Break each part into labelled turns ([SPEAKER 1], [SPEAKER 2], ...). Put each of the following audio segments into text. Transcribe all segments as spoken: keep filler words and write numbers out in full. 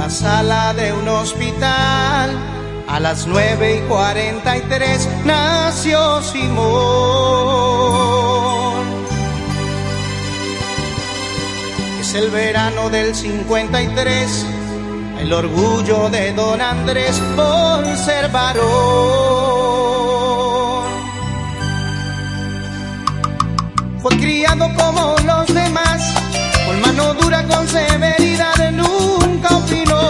[SPEAKER 1] la sala de un hospital, a las nueve y cuarenta y tres nació Simón. Es el verano del cincuenta y tres, el orgullo de don Andrés por ser varón. Fue criado como los demás, con mano dura, con severidad, nunca opinó.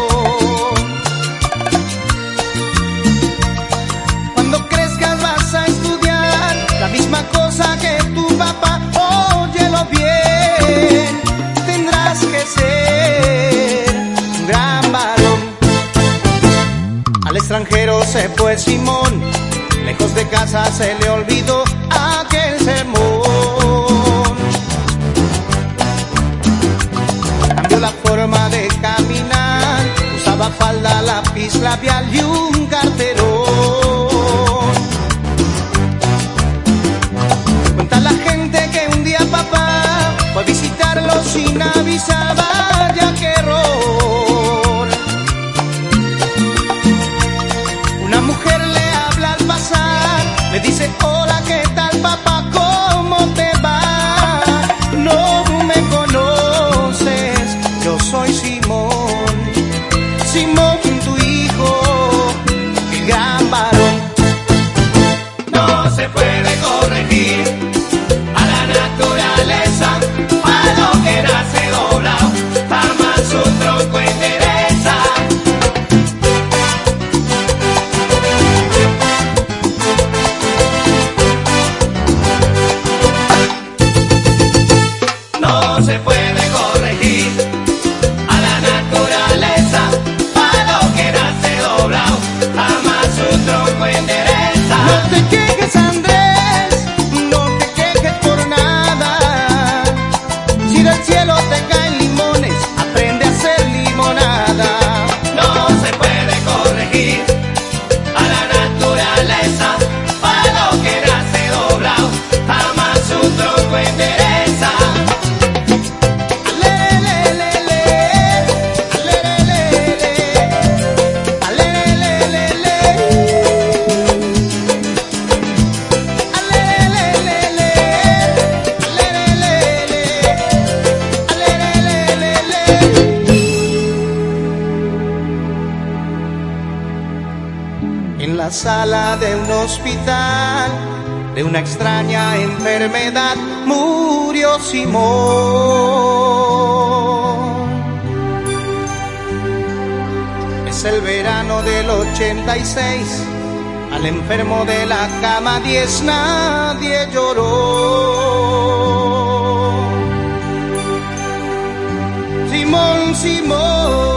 [SPEAKER 1] Cuando crezcas vas a estudiar la misma cosa que tu papá, óyelo bien, tendrás que ser un gran varón. Al extranjero se fue Simón, lejos de casa se le olvidó aquel sermón. Cambió la forma de caminar, usaba falda, lápiz labial y un carterón. Cuenta la gente que un día papá fue a visitarlo sin avisar, vaya que error. Una mujer le habla al pasar, le dice: hola, ¿qué tal, papá? ¿Cómo te va? No me conoces, yo soy Simón, Simón tu hijo, el gran varón.
[SPEAKER 2] No se puede corregir a la naturaleza, a lo que nace doblado, jamás su tronco endereza. No se puede corregir a la naturaleza, a lo que nace doblado, jamás su tronco endereza.
[SPEAKER 1] No te quejes, Andrés, no te quejes por nada. Si del cielo te caen limones, aprende a hacer limonada.
[SPEAKER 2] No se puede corregir a la naturaleza, a lo que nace doblado, jamás su tronco endereza.
[SPEAKER 1] Alelelelele, alelelelele, alelelelele, alelelelele, alelelelele, alelelelele. En la sala de un hospital, de una extraña enfermedad, murió Simón. Es el verano del ochenta y seis, al enfermo de la cama diez nadie lloró. Simón, Simón,